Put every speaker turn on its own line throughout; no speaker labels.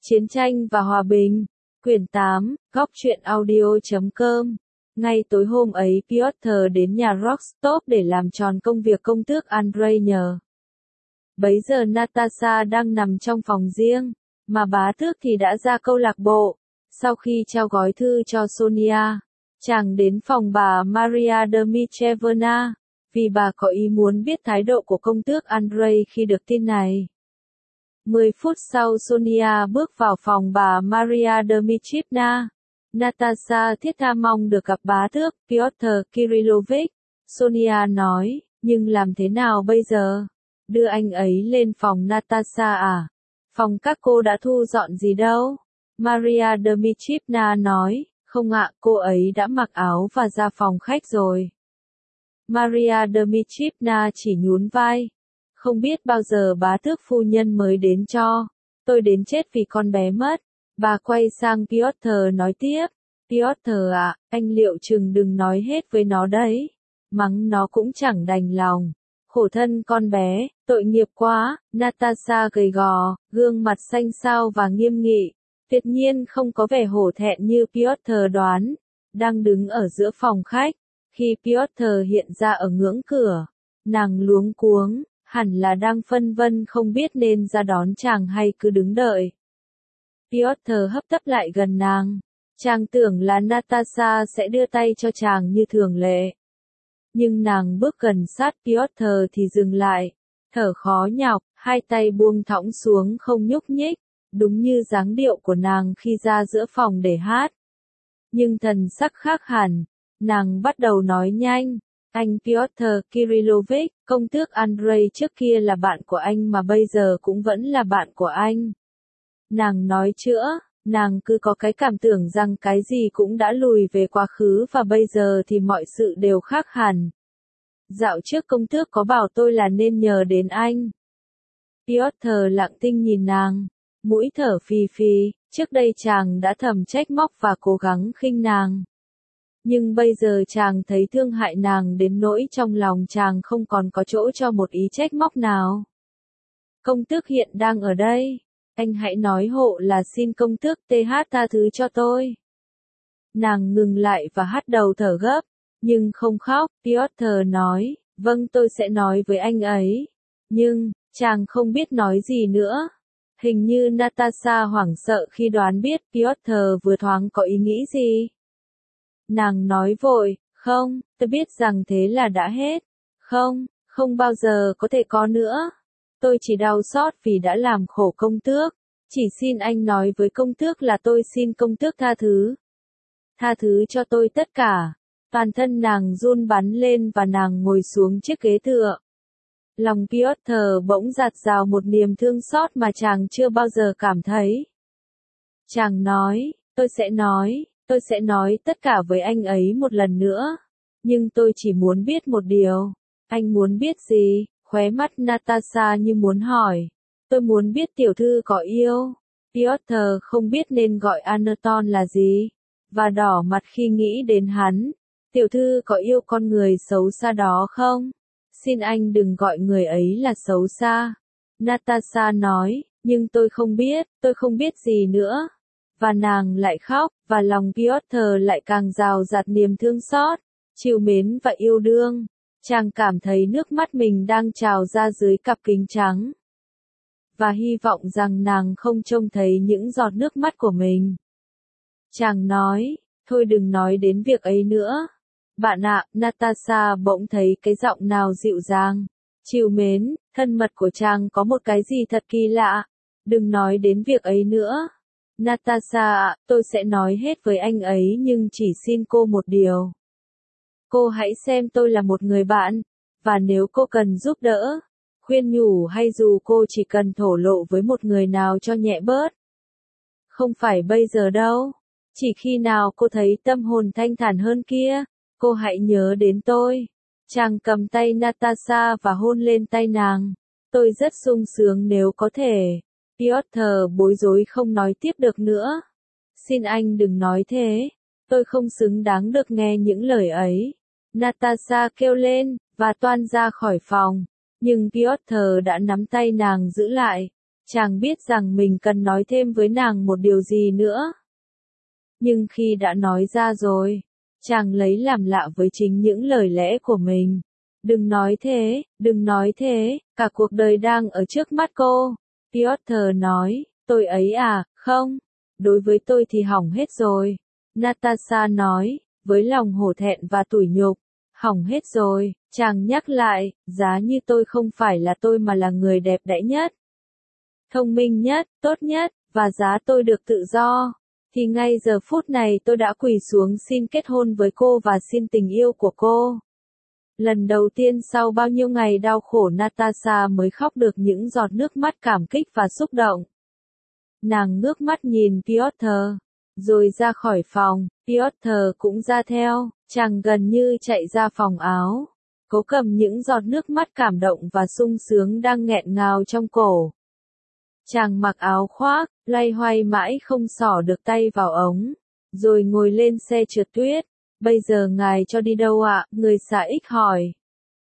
Chiến tranh và hòa bình. Quyển 8, góc truyện audio.com. Ngay tối hôm ấy Piotr đến nhà Rostov để làm tròn công việc công tước Andrei nhờ. Bấy giờ Natasha đang nằm trong phòng riêng, mà bá tước thì đã ra câu lạc bộ. Sau khi trao gói thư cho Sonia, chàng đến phòng bà Maria Dmitrievna, vì bà có ý muốn biết thái độ của công tước Andrei khi được tin này. 10 phút sau Sonia bước vào phòng bà Maria Dmitrievna. Natasha thiết tha mong được gặp bá tước Piotr Kirillovich. Sonia nói, nhưng làm thế nào bây giờ? Đưa anh ấy lên phòng Natasha à? Phòng các cô đã thu dọn gì đâu? Maria Dmitrievna nói, không ạ, cô ấy đã mặc áo và ra phòng khách rồi. Maria Dmitrievna chỉ nhún vai. Không biết bao giờ bá tước phu nhân mới đến cho. Tôi đến chết vì con bé mất. Bà quay sang Piotr nói tiếp. Piotr ạ, anh liệu chừng đừng nói hết với nó đấy. Mắng nó cũng chẳng đành lòng. Khổ thân con bé, tội nghiệp quá. Natasha gầy gò, gương mặt xanh xao và nghiêm nghị. Tuyệt nhiên không có vẻ hổ thẹn như Piotr đoán. Đang đứng ở giữa phòng khách. Khi Piotr hiện ra ở ngưỡng cửa, nàng luống cuống, hẳn là đang phân vân không biết nên ra đón chàng hay cứ đứng đợi. Piotr hấp tấp lại gần nàng. Chàng tưởng là Natasha sẽ đưa tay cho chàng như thường lệ. Nhưng nàng bước gần sát Piotr thì dừng lại, thở khó nhọc, hai tay buông thõng xuống không nhúc nhích, đúng như dáng điệu của nàng khi ra giữa phòng để hát. Nhưng thần sắc khác hẳn, nàng bắt đầu nói nhanh. Anh Piotr Kirillovich, công tước Andrei trước kia là bạn của anh mà bây giờ cũng vẫn là bạn của anh. Nàng nói chữa, nàng cứ có cái cảm tưởng rằng cái gì cũng đã lùi về quá khứ và bây giờ thì mọi sự đều khác hẳn. Dạo trước công tước có bảo tôi là nên nhờ đến anh. Piotr lặng thinh nhìn nàng, mũi thở phì phì, trước đây chàng đã thầm trách móc và cố gắng khinh nàng. Nhưng bây giờ chàng thấy thương hại nàng đến nỗi trong lòng chàng không còn có chỗ cho một ý trách móc nào. Công tước hiện đang ở đây. Anh hãy nói hộ là xin công tước TH tha thứ cho tôi. Nàng ngừng lại và hắt đầu thở gấp, nhưng không khóc. Piotr nói, vâng tôi sẽ nói với anh ấy. Nhưng, chàng không biết nói gì nữa. Hình như Natasha hoảng sợ khi đoán biết Piotr vừa thoáng có ý nghĩ gì. Nàng nói vội, không, tôi biết rằng thế là đã hết. Không, không bao giờ có thể có nữa. Tôi chỉ đau xót vì đã làm khổ công tước. Chỉ xin anh nói với công tước là tôi xin công tước tha thứ. Tha thứ cho tôi tất cả. Toàn thân nàng run bắn lên và nàng ngồi xuống chiếc ghế tựa. Lòng Piotr bỗng dạt dào một niềm thương xót mà chàng chưa bao giờ cảm thấy. Chàng nói, tôi sẽ nói tất cả với anh ấy một lần nữa. Nhưng tôi chỉ muốn biết một điều. Anh muốn biết gì? Khóe mắt Natasha như muốn hỏi. Tôi muốn biết tiểu thư có yêu. Piotr không biết nên gọi Anton là gì. Và đỏ mặt khi nghĩ đến hắn. Tiểu thư có yêu con người xấu xa đó không? Xin anh đừng gọi người ấy là xấu xa. Natasha nói, nhưng tôi không biết gì nữa. Và nàng lại khóc, và lòng Piotr lại càng rào rạt niềm thương xót, trìu mến và yêu đương. Chàng cảm thấy nước mắt mình đang trào ra dưới cặp kính trắng. Và hy vọng rằng nàng không trông thấy những giọt nước mắt của mình. Chàng nói, thôi đừng nói đến việc ấy nữa. Bạn ạ, Natasha bỗng thấy cái giọng nào dịu dàng, trìu mến, thân mật của chàng có một cái gì thật kỳ lạ. Đừng nói đến việc ấy nữa. Natasha ạ, tôi sẽ nói hết với anh ấy nhưng chỉ xin cô một điều. Cô hãy xem tôi là một người bạn, và nếu cô cần giúp đỡ, khuyên nhủ hay dù cô chỉ cần thổ lộ với một người nào cho nhẹ bớt. Không phải bây giờ đâu, chỉ khi nào cô thấy tâm hồn thanh thản hơn kia, cô hãy nhớ đến tôi. Chàng cầm tay Natasha và hôn lên tay nàng. Tôi rất sung sướng nếu có thể. Piotr bối rối không nói tiếp được nữa. Xin anh đừng nói thế. Tôi không xứng đáng được nghe những lời ấy. Natasha kêu lên, và toan ra khỏi phòng. Nhưng Piotr đã nắm tay nàng giữ lại. Chàng biết rằng mình cần nói thêm với nàng một điều gì nữa. Nhưng khi đã nói ra rồi, chàng lấy làm lạ với chính những lời lẽ của mình. Đừng nói thế, cả cuộc đời đang ở trước mắt cô. Piotr nói, tôi ấy à, không, đối với tôi thì hỏng hết rồi. Natasha nói, với lòng hổ thẹn và tủi nhục, hỏng hết rồi. Chàng nhắc lại, giá như tôi không phải là tôi mà là người đẹp đẽ nhất, thông minh nhất, tốt nhất, và giá tôi được tự do, thì ngay giờ phút này tôi đã quỳ xuống xin kết hôn với cô và xin tình yêu của cô. Lần đầu tiên sau bao nhiêu ngày đau khổ Natasha mới khóc được những giọt nước mắt cảm kích và xúc động. Nàng ngước mắt nhìn Piotr, rồi ra khỏi phòng. Piotr cũng ra theo, chàng gần như chạy ra phòng áo, cố cầm những giọt nước mắt cảm động và sung sướng đang nghẹn ngào trong cổ. Chàng mặc áo khoác, loay hoay mãi không xỏ được tay vào ống, rồi ngồi lên xe trượt tuyết. Bây giờ ngài cho đi đâu ạ? Người xã X hỏi.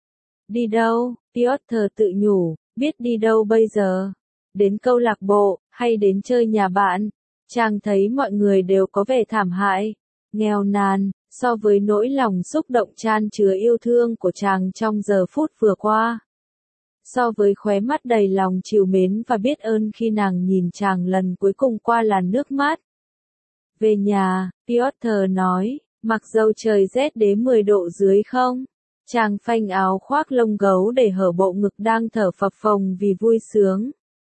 Đi đâu? Piotr tự nhủ, biết đi đâu bây giờ? Đến câu lạc bộ, hay đến chơi nhà bạn? Chàng thấy mọi người đều có vẻ thảm hại, nghèo nàn, so với nỗi lòng xúc động chan chứa yêu thương của chàng trong giờ phút vừa qua. So với khóe mắt đầy lòng trìu mến và biết ơn khi nàng nhìn chàng lần cuối cùng qua làn nước mắt. Về nhà, Piotr nói, mặc dầu trời rét đến 10 độ dưới không? Chàng phanh áo khoác lông gấu để hở bộ ngực đang thở phập phồng vì vui sướng.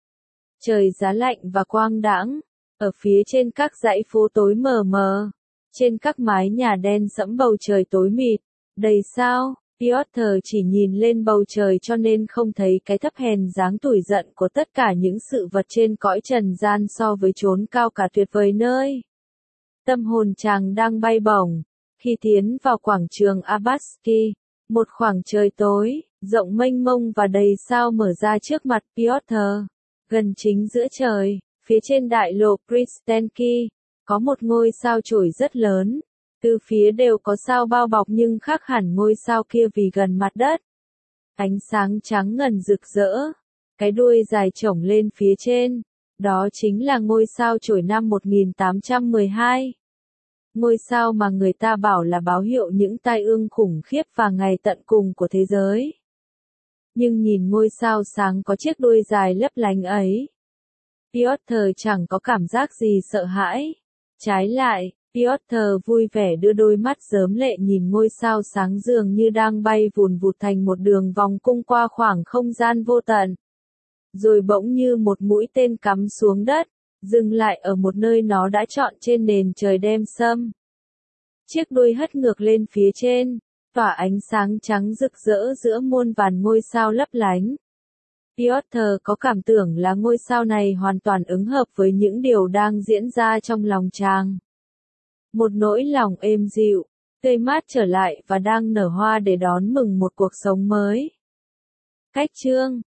Trời giá lạnh và quang đãng, ở phía trên các dãy phố tối mờ mờ, trên các mái nhà đen sẫm bầu trời tối mịt, đầy sao. Piotr chỉ nhìn lên bầu trời cho nên không thấy cái thấp hèn dáng tủi giận của tất cả những sự vật trên cõi trần gian so với chốn cao cả tuyệt vời nơi. Tâm hồn chàng đang bay bổng, khi tiến vào quảng trường Abbasky, một khoảng trời tối, rộng mênh mông và đầy sao mở ra trước mặt Piotr. Gần chính giữa trời, phía trên đại lộ Pristenki, có một ngôi sao chổi rất lớn. Từ phía đều có sao bao bọc nhưng khác hẳn ngôi sao kia vì gần mặt đất. Ánh sáng trắng ngần rực rỡ, cái đuôi dài chổng lên phía trên, đó chính là ngôi sao chổi năm 1812. Ngôi sao mà người ta bảo là báo hiệu những tai ương khủng khiếp và ngày tận cùng của thế giới. Nhưng nhìn ngôi sao sáng có chiếc đuôi dài lấp lánh ấy, Piotr chẳng có cảm giác gì sợ hãi. Trái lại, Piotr vui vẻ đưa đôi mắt rớm lệ nhìn ngôi sao sáng dường như đang bay vùn vụt thành một đường vòng cung qua khoảng không gian vô tận. Rồi bỗng như một mũi tên cắm xuống đất, dừng lại ở một nơi nó đã chọn trên nền trời đêm sâm. Chiếc đuôi hất ngược lên phía trên, tỏa ánh sáng trắng rực rỡ giữa muôn vàn ngôi sao lấp lánh. Piotr có cảm tưởng là ngôi sao này hoàn toàn ứng hợp với những điều đang diễn ra trong lòng chàng. Một nỗi lòng êm dịu, tươi mát trở lại và đang nở hoa để đón mừng một cuộc sống mới. Cách chương